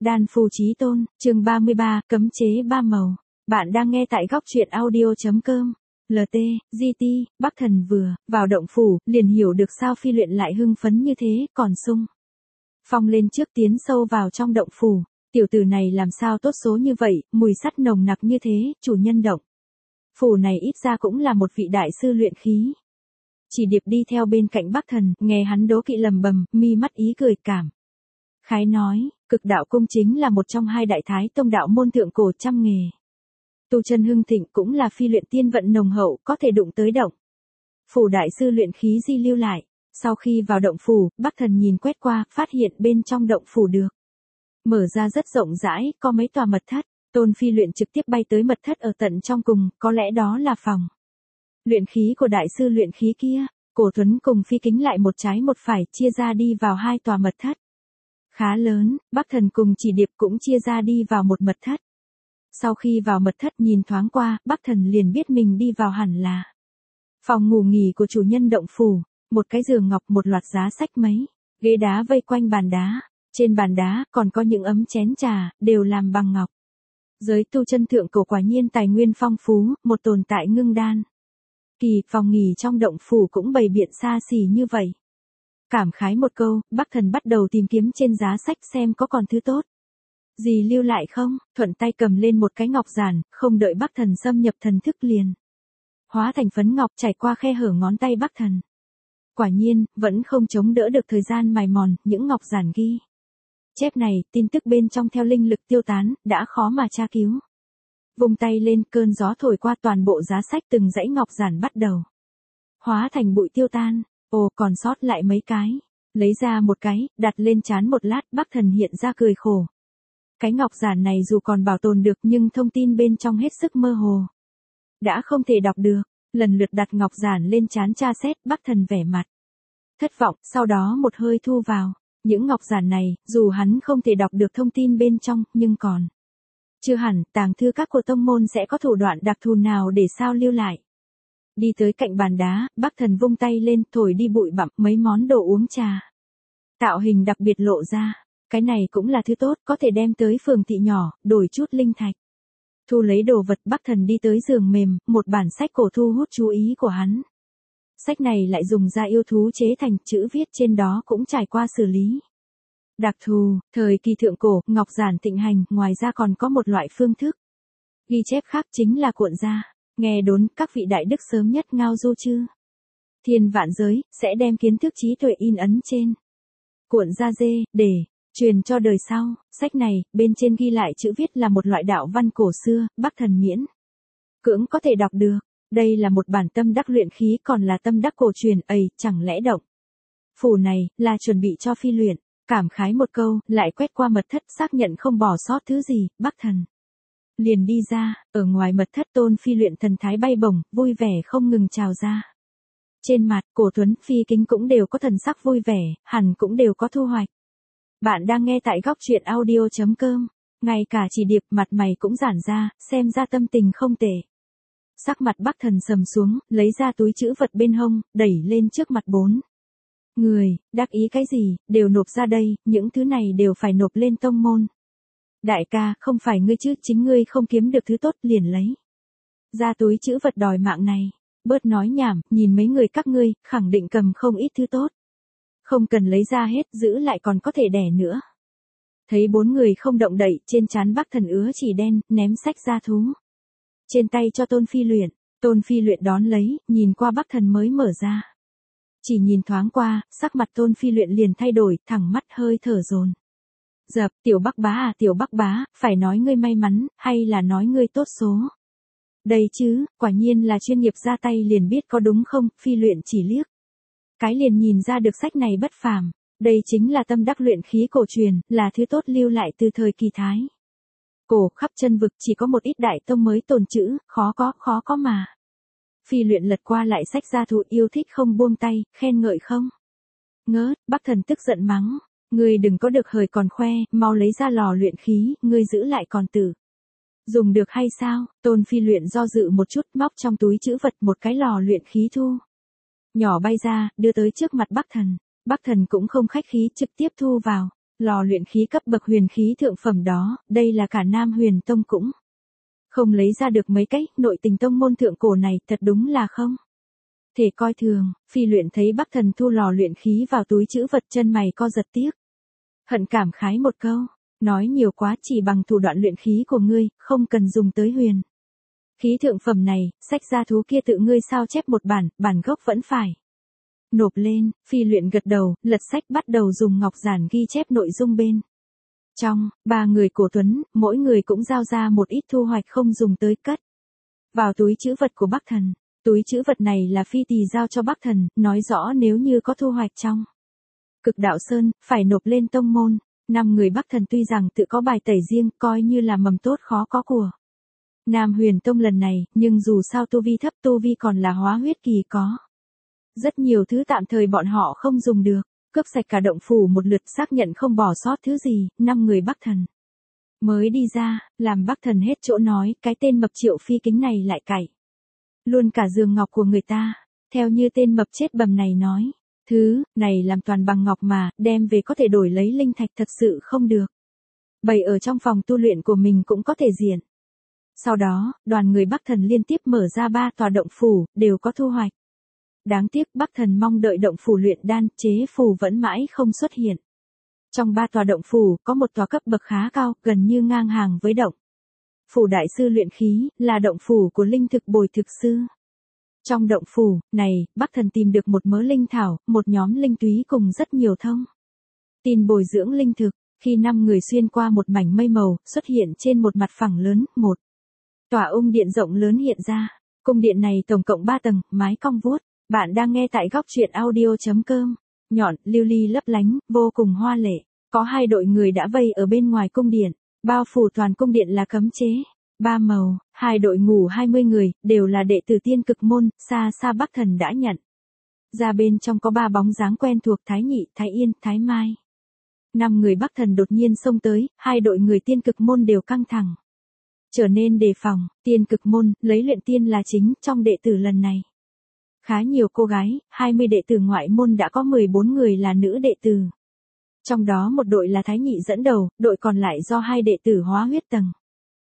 Đan phù chí tôn, chương 33, cấm chế ba màu. Bạn đang nghe tại góc truyện audio.com. LT, GT, Bắc Thần vừa vào động phủ, liền hiểu được sao Phi Luyện lại hưng phấn như thế, còn Sung Phong lên trước tiến sâu vào trong động phủ. Tiểu tử này làm sao tốt số như vậy, mùi sắt nồng nặc như thế, chủ nhân động phủ này ít ra cũng là một vị đại sư luyện khí. Chỉ Điệp đi theo bên cạnh Bắc Thần, nghe hắn đố kỵ lầm bầm, mi mắt ý cười cảm khái nói, Cực Đạo Cung chính là một trong hai đại thái tông đạo môn thượng cổ trăm nghề. Tu chân hưng thịnh, cũng là phi luyện tiên vận nồng hậu, có thể đụng tới động phủ đại sư luyện khí di lưu lại. Sau khi vào động phủ, Bắc Thần nhìn quét qua, phát hiện bên trong động phủ được mở ra rất rộng rãi, có mấy tòa mật thất. Tôn Phi Luyện trực tiếp bay tới mật thất ở tận trong cùng, có lẽ đó là phòng luyện khí của đại sư luyện khí kia. Cổ Tuấn cùng Phi Kính lại một trái một phải, chia ra đi vào hai tòa mật thất khá lớn. Bắc Thần cùng Chỉ Điệp cũng chia ra đi vào một mật thất. Sau khi vào mật thất nhìn thoáng qua, Bắc Thần liền biết mình đi vào hẳn là phòng ngủ nghỉ của chủ nhân động phủ. Một cái giường ngọc, một loạt giá sách, mấy ghế đá vây quanh bàn đá. Trên bàn đá còn có những ấm chén trà, đều làm bằng ngọc. Giới tu chân thượng cổ quả nhiên tài nguyên phong phú, một tồn tại ngưng đan kỳ. Phòng nghỉ trong động phủ cũng bày biện xa xỉ như vậy. Cảm khái một câu, Bắc Thần bắt đầu tìm kiếm trên giá sách xem có còn thứ tốt gì lưu lại không. Thuận tay cầm lên một cái ngọc giản, không đợi Bắc Thần xâm nhập thần thức liền hóa thành phấn ngọc chảy qua khe hở ngón tay Bắc Thần. Quả nhiên, vẫn không chống đỡ được thời gian mài mòn, những ngọc giản ghi chép này, tin tức bên trong theo linh lực tiêu tán, đã khó mà tra cứu. Vung tay lên, cơn gió thổi qua, toàn bộ giá sách từng dãy ngọc giản bắt đầu hóa thành bụi tiêu tan. Ồ, còn sót lại mấy cái. Lấy ra một cái, đặt lên trán một lát, Bắc Thần hiện ra cười khổ. Cái ngọc giản này dù còn bảo tồn được nhưng thông tin bên trong hết sức mơ hồ, đã không thể đọc được. Lần lượt đặt ngọc giản lên trán tra xét, Bắc Thần vẻ mặt thất vọng, sau đó một hơi thu vào. Những ngọc giản này, dù hắn không thể đọc được thông tin bên trong, nhưng còn chưa hẳn tàng thư các của tông môn sẽ có thủ đoạn đặc thù nào để sao lưu lại. Đi tới cạnh bàn đá, Bắc Thần vung tay lên, thổi đi bụi bặm, mấy món đồ uống trà tạo hình đặc biệt lộ ra. Cái này cũng là thứ tốt, có thể đem tới phường thị nhỏ, đổi chút linh thạch. Thu lấy đồ vật, Bắc Thần đi tới giường mềm, một bản sách cổ thu hút chú ý của hắn. Sách này lại dùng da yêu thú chế thành, chữ viết trên đó cũng trải qua xử lý đặc thù. Thời kỳ thượng cổ, ngọc giản thịnh hành, ngoài ra còn có một loại phương thức ghi chép khác, chính là cuộn da. Nghe đồn các vị đại đức sớm nhất Ngao Du Chư, Thiên Vạn Giới, sẽ đem kiến thức trí tuệ in ấn trên cuộn da dê, để truyền cho đời sau. Sách này, bên trên ghi lại chữ viết là một loại đạo văn cổ xưa, Bắc Thần miễn cưỡng có thể đọc được. Đây là một bản tâm đắc luyện khí, còn là tâm đắc cổ truyền, chẳng lẽ động phủ này là chuẩn bị cho Phi Luyện. Cảm khái một câu, lại quét qua mật thất, xác nhận không bỏ sót thứ gì, Bắc Thần liền đi ra. Ở ngoài mật thất, Tôn Phi Luyện thần thái bay bổng, vui vẻ không ngừng trào ra. Trên mặt, Cổ Tuấn, Phi Kính cũng đều có thần sắc vui vẻ, hẳn cũng đều có thu hoạch. Bạn đang nghe tại góc truyện audio.com. Ngay cả Chỉ Điệp mặt mày cũng giãn ra, xem ra tâm tình không tệ. Sắc mặt Bắc Thần sầm xuống, lấy ra túi trữ vật bên hông, đẩy lên trước mặt bốn người. Đắc ý cái gì, đều nộp ra đây, những thứ này đều phải nộp lên tông môn. Đại ca, không phải ngươi chứ, chính ngươi không kiếm được thứ tốt liền lấy ra túi trữ vật đòi mạng này. Bớt nói nhảm, nhìn mấy người các ngươi, khẳng định cầm không ít thứ tốt. Không cần lấy ra hết, giữ lại còn có thể đẻ nữa. Thấy bốn người không động đậy, trên trán Bắc Thần ứa chỉ đen, ném sách ra thú trên tay cho Tôn Phi Luyện. Tôn Phi Luyện đón lấy, nhìn qua Bắc Thần mới mở ra. Chỉ nhìn thoáng qua, sắc mặt Tôn Phi Luyện liền thay đổi, thẳng mắt hơi thở dồn dập. Tiểu Bắc Bá à, Tiểu Bắc Bá, phải nói ngươi may mắn, hay là nói ngươi tốt số đây chứ, quả nhiên là chuyên nghiệp, ra tay liền biết có đúng không. Phi Luyện chỉ liếc cái liền nhìn ra được sách này bất phàm. Đây chính là tâm đắc luyện khí cổ truyền, là thứ tốt lưu lại từ thời kỳ Thái cổ. Khắp chân vực chỉ có một ít đại tông mới tồn trữ, khó có mà. Phi Luyện lật qua lại sách ra thụ, yêu thích không buông tay, khen ngợi không ngớt. Bắc Thần tức giận mắng, ngươi đừng có được hời còn khoe, mau lấy ra lò luyện khí, ngươi giữ lại còn tử dùng được hay sao? Tôn Phi Luyện do dự một chút, móc trong túi trữ vật một cái lò luyện khí thu nhỏ bay ra, đưa tới trước mặt Bắc Thần. Bắc Thần cũng không khách khí, trực tiếp thu vào. Lò luyện khí cấp bậc huyền khí thượng phẩm đó, đây là cả Nam Huyền Tông cũng không lấy ra được mấy cách, nội tình tông môn thượng cổ này thật đúng là không thể coi thường. Phi Luyện thấy Bắc Thần thu lò luyện khí vào túi trữ vật, chân mày co giật tiếc. Hận cảm khái một câu, nói nhiều quá, chỉ bằng thủ đoạn luyện khí của ngươi, không cần dùng tới huyền khí thượng phẩm này, sách gia thú kia tự ngươi sao chép một bản gốc vẫn phải nộp lên. Phi Luyện gật đầu, lật sách bắt đầu dùng ngọc giản ghi chép nội dung bên trong. Ba người cổ Tuấn, mỗi người cũng giao ra một ít thu hoạch không dùng tới cất vào túi trữ vật của Bắc Thần. Túi trữ vật này là Phi Tỳ giao cho Bắc Thần, nói rõ nếu như có thu hoạch trong Cực Đạo Sơn, phải nộp lên tông môn. 5 người Bắc Thần tuy rằng tự có bài tẩy riêng, coi như là mầm tốt khó có của Nam Huyền Tông lần này, nhưng dù sao tu vi thấp, tu vi còn là hóa huyết kỳ, có rất nhiều thứ tạm thời bọn họ không dùng được. Cướp sạch cả động phủ một lượt, xác nhận không bỏ sót thứ gì, 5 người Bắc Thần mới đi ra, làm Bắc Thần hết chỗ nói, cái tên mập Triệu Phi Kính này lại cày luôn cả giường ngọc của người ta. Theo như tên mập chết bầm này nói, thứ này làm toàn bằng ngọc mà, đem về có thể đổi lấy linh thạch, thật sự không được bày ở trong phòng tu luyện của mình cũng có thể diện. Sau đó, đoàn người Bắc Thần liên tiếp mở ra 3 tòa động phủ, đều có thu hoạch. Đáng tiếc Bắc Thần mong đợi động phủ luyện đan chế phù vẫn mãi không xuất hiện. Trong 3 tòa động phủ, có một tòa cấp bậc khá cao, gần như ngang hàng với động phủ đại sư luyện khí, là động phủ của linh thực bồi thực sư. Trong động phủ này, Bắc Thần tìm được một mớ linh thảo, một nhóm linh túy cùng rất nhiều thông tin bồi dưỡng linh thực. Khi 5 người xuyên qua một mảnh mây màu, xuất hiện trên một mặt phẳng lớn, một tòa ung điện rộng lớn hiện ra. Cung điện này tổng cộng 3 tầng, mái cong vuốt. Bạn đang nghe tại góc truyện audio.com. Nhọn, lưu ly lấp lánh, vô cùng hoa lệ. Có 2 đội người đã vây ở bên ngoài cung điện. Bao phủ toàn cung điện là cấm chế 3 màu. 2 đội ngủ 20 người, đều là đệ tử Tiên Cực môn. Xa xa Bắc Thần đã nhận ra bên trong có 3 bóng dáng quen thuộc: Thái Nhị, Thái Yên, Thái Mai. 5 người Bắc Thần đột nhiên xông tới, 2 đội người Tiên Cực môn đều căng thẳng, trở nên đề phòng. Tiên Cực môn lấy luyện tiên là chính, trong đệ tử lần này khá nhiều cô gái, 20 đệ tử ngoại môn đã có 14 người là nữ đệ tử. Trong đó một đội là Thái Nhị dẫn đầu, đội còn lại do 2 đệ tử hóa huyết tầng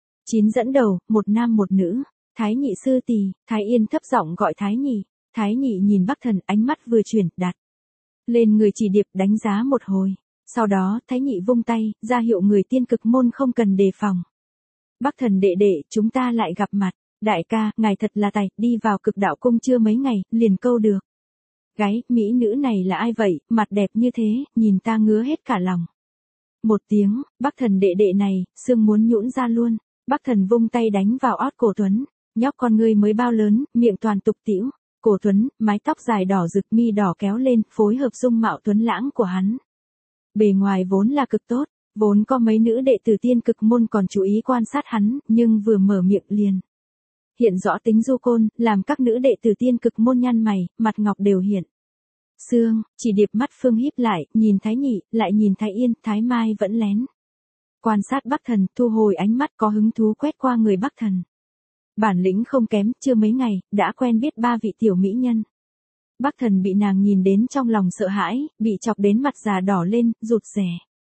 9 dẫn đầu, một nam một nữ. Thái Nhị sư tỷ. Thái Yên thấp giọng gọi Thái Nhị. Thái Nhị nhìn Bắc Thần, ánh mắt vừa chuyển, đặt lên người chỉ điệp, đánh giá một hồi. Sau đó, Thái Nhị vung tay, ra hiệu người Tiên Cực môn không cần đề phòng. Bắc Thần đệ đệ, chúng ta lại gặp mặt. Đại ca, ngài thật là tài, đi vào Cực Đạo cung chưa mấy ngày, liền câu được gái. Mỹ nữ này là ai vậy, mặt đẹp như thế, nhìn ta ngứa hết cả lòng. Một tiếng, Bắc Thần đệ đệ này, xương muốn nhũn ra luôn. Bắc Thần vung tay đánh vào ót Cổ Tuấn. Nhóc con ngươi mới bao lớn, miệng toàn tục tĩu. Cổ Tuấn, mái tóc dài đỏ rực, mi đỏ kéo lên, phối hợp dung mạo tuấn lãng của hắn. Bề ngoài vốn là cực tốt, vốn có mấy nữ đệ tử Tiên Cực môn còn chú ý quan sát hắn, nhưng vừa mở miệng liền hiện rõ tính du côn, làm các nữ đệ tử Tiên Cực môn nhăn mày, mặt ngọc đều hiện xương. Chỉ điệp mắt phương híp lại, nhìn Thái Nhị, lại nhìn Thái Yên. Thái Mai vẫn lén quan sát Bắc Thần, thu hồi ánh mắt, có hứng thú quét qua người Bắc Thần. Bản lĩnh không kém, chưa mấy ngày, đã quen biết 3 vị tiểu mỹ nhân. Bắc Thần bị nàng nhìn đến trong lòng sợ hãi, bị chọc đến mặt già đỏ lên, rụt rè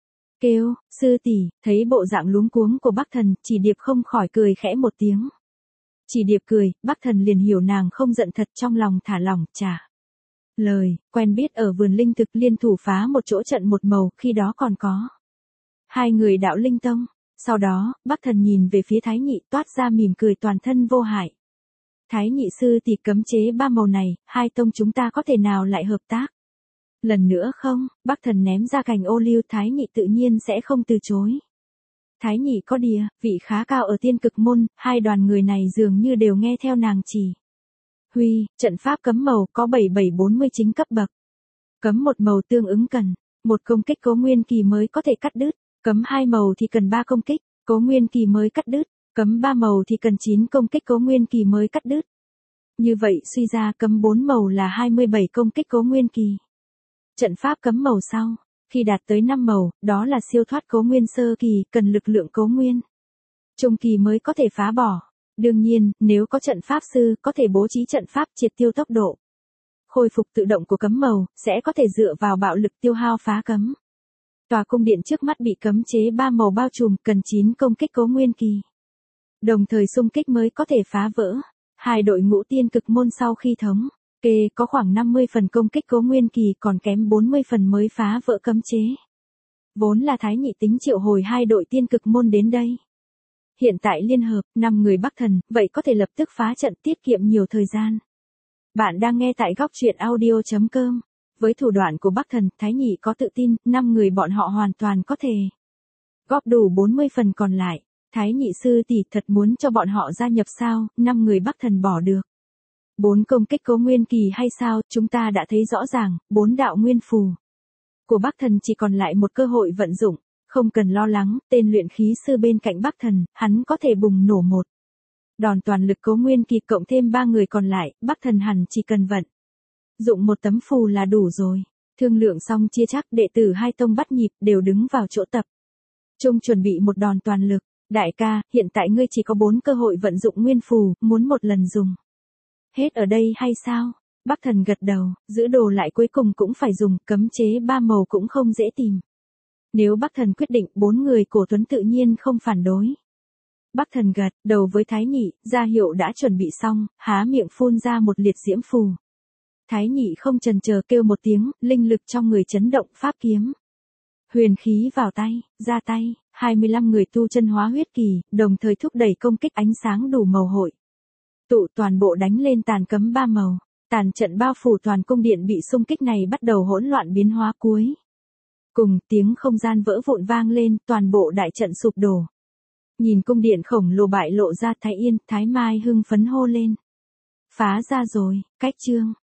kêu, sư tỷ. Thấy bộ dạng luống cuống của Bắc Thần, Chỉ điệp không khỏi cười khẽ một tiếng. Chỉ điệp cười, Bắc Thần liền hiểu nàng không giận thật, trong lòng thả lỏng, trả lời, quen biết ở vườn linh thực, liên thủ phá một chỗ trận một màu, khi đó còn có 2 người đạo linh tông. Sau đó, Bắc Thần nhìn về phía Thái Nhị, toát ra mỉm cười toàn thân vô hại. Thái Nhị sư tỷ, cấm chế 3 màu này, 2 tông chúng ta có thể nào lại hợp tác lần nữa không? Bắc Thần ném ra cành ô liu, Thái Nhị tự nhiên sẽ không từ chối. Thái Nhị có địa vị khá cao ở Tiên Cực môn, 2 đoàn người này dường như đều nghe theo nàng chỉ huy. Trận pháp cấm màu có 7749 cấp bậc. Cấm 1 màu tương ứng cần 1 công kích Cố Nguyên kỳ mới có thể cắt đứt. Cấm 2 màu thì cần 3 công kích Cố Nguyên kỳ mới cắt đứt. Cấm 3 màu thì cần 9 công kích Cố Nguyên kỳ mới cắt đứt. Như vậy suy ra cấm 4 màu là 27 công kích Cố Nguyên kỳ. Trận pháp cấm màu sau, khi đạt tới 5 màu, đó là siêu thoát Cố Nguyên sơ kỳ, cần lực lượng Cố Nguyên trung kỳ mới có thể phá bỏ. Đương nhiên, nếu có trận pháp sư, có thể bố trí trận pháp triệt tiêu tốc độ khôi phục tự động của cấm màu, sẽ có thể dựa vào bạo lực tiêu hao phá cấm. Tòa cung điện trước mắt bị cấm chế 3 màu bao trùm, cần 9 công kích Cố Nguyên Kỳ. Đồng thời xung kích mới có thể phá vỡ. Hai đội ngũ tiên cực môn sau khi thống kê có khoảng 50 phần công kích Cố Nguyên Kỳ, còn kém 40 phần mới phá vỡ cấm chế. Vốn là Thái Nhị tính triệu hồi hai đội tiên cực môn đến đây. Hiện tại liên hợp 5 người Bắc Thần, vậy có thể lập tức phá trận, tiết kiệm nhiều thời gian. Bạn đang nghe tại góc truyện audio.com. Với thủ đoạn của Bắc Thần, Thái Nhị có tự tin, 5 người bọn họ hoàn toàn có thể góp đủ 40 phần còn lại. Thái Nhị sư tỷ thật muốn cho bọn họ gia nhập sao? 5 người Bắc Thần bỏ được 4 công kích Cố Nguyên Kỳ hay sao? Chúng ta đã thấy rõ ràng, 4 đạo nguyên phù của Bắc Thần chỉ còn lại một cơ hội vận dụng. Không cần lo lắng, tên luyện khí sư bên cạnh Bắc Thần, hắn có thể bùng nổ một đòn toàn lực Cố Nguyên Kỳ cộng thêm 3 người còn lại, Bắc Thần hẳn chỉ cần vận dụng một tấm phù là đủ rồi. Thương lượng xong chia chắc, đệ tử hai tông bắt nhịp đều đứng vào chỗ tập trung chuẩn bị một đòn toàn lực. Đại ca, hiện tại ngươi chỉ có 4 cơ hội vận dụng nguyên phù, muốn một lần dùng hết ở đây hay sao? Bắc Thần gật đầu, giữ đồ lại cuối cùng cũng phải dùng, cấm chế 3 màu cũng không dễ tìm. Nếu Bắc Thần quyết định, 4 người Cổ Tuấn tự nhiên không phản đối. Bắc Thần gật đầu với Thái Nhị, ra hiệu đã chuẩn bị xong, há miệng phun ra một liệt diễm phù. Thái Nhị không chần chờ kêu một tiếng, linh lực trong người chấn động, pháp kiếm huyền khí vào tay, ra tay, 25 người tu chân hóa huyết kỳ, đồng thời thúc đẩy công kích ánh sáng đủ màu hội. Tụ toàn bộ đánh lên tàn cấm 3 màu, tàn trận bao phủ toàn cung điện bị xung kích này bắt đầu hỗn loạn biến hóa cuối. Cùng tiếng không gian vỡ vụn vang lên, toàn bộ đại trận sụp đổ. Nhìn cung điện khổng lồ bại lộ ra, Thái Yên, Thái Mai hưng phấn hô lên. Phá ra rồi, cách chương.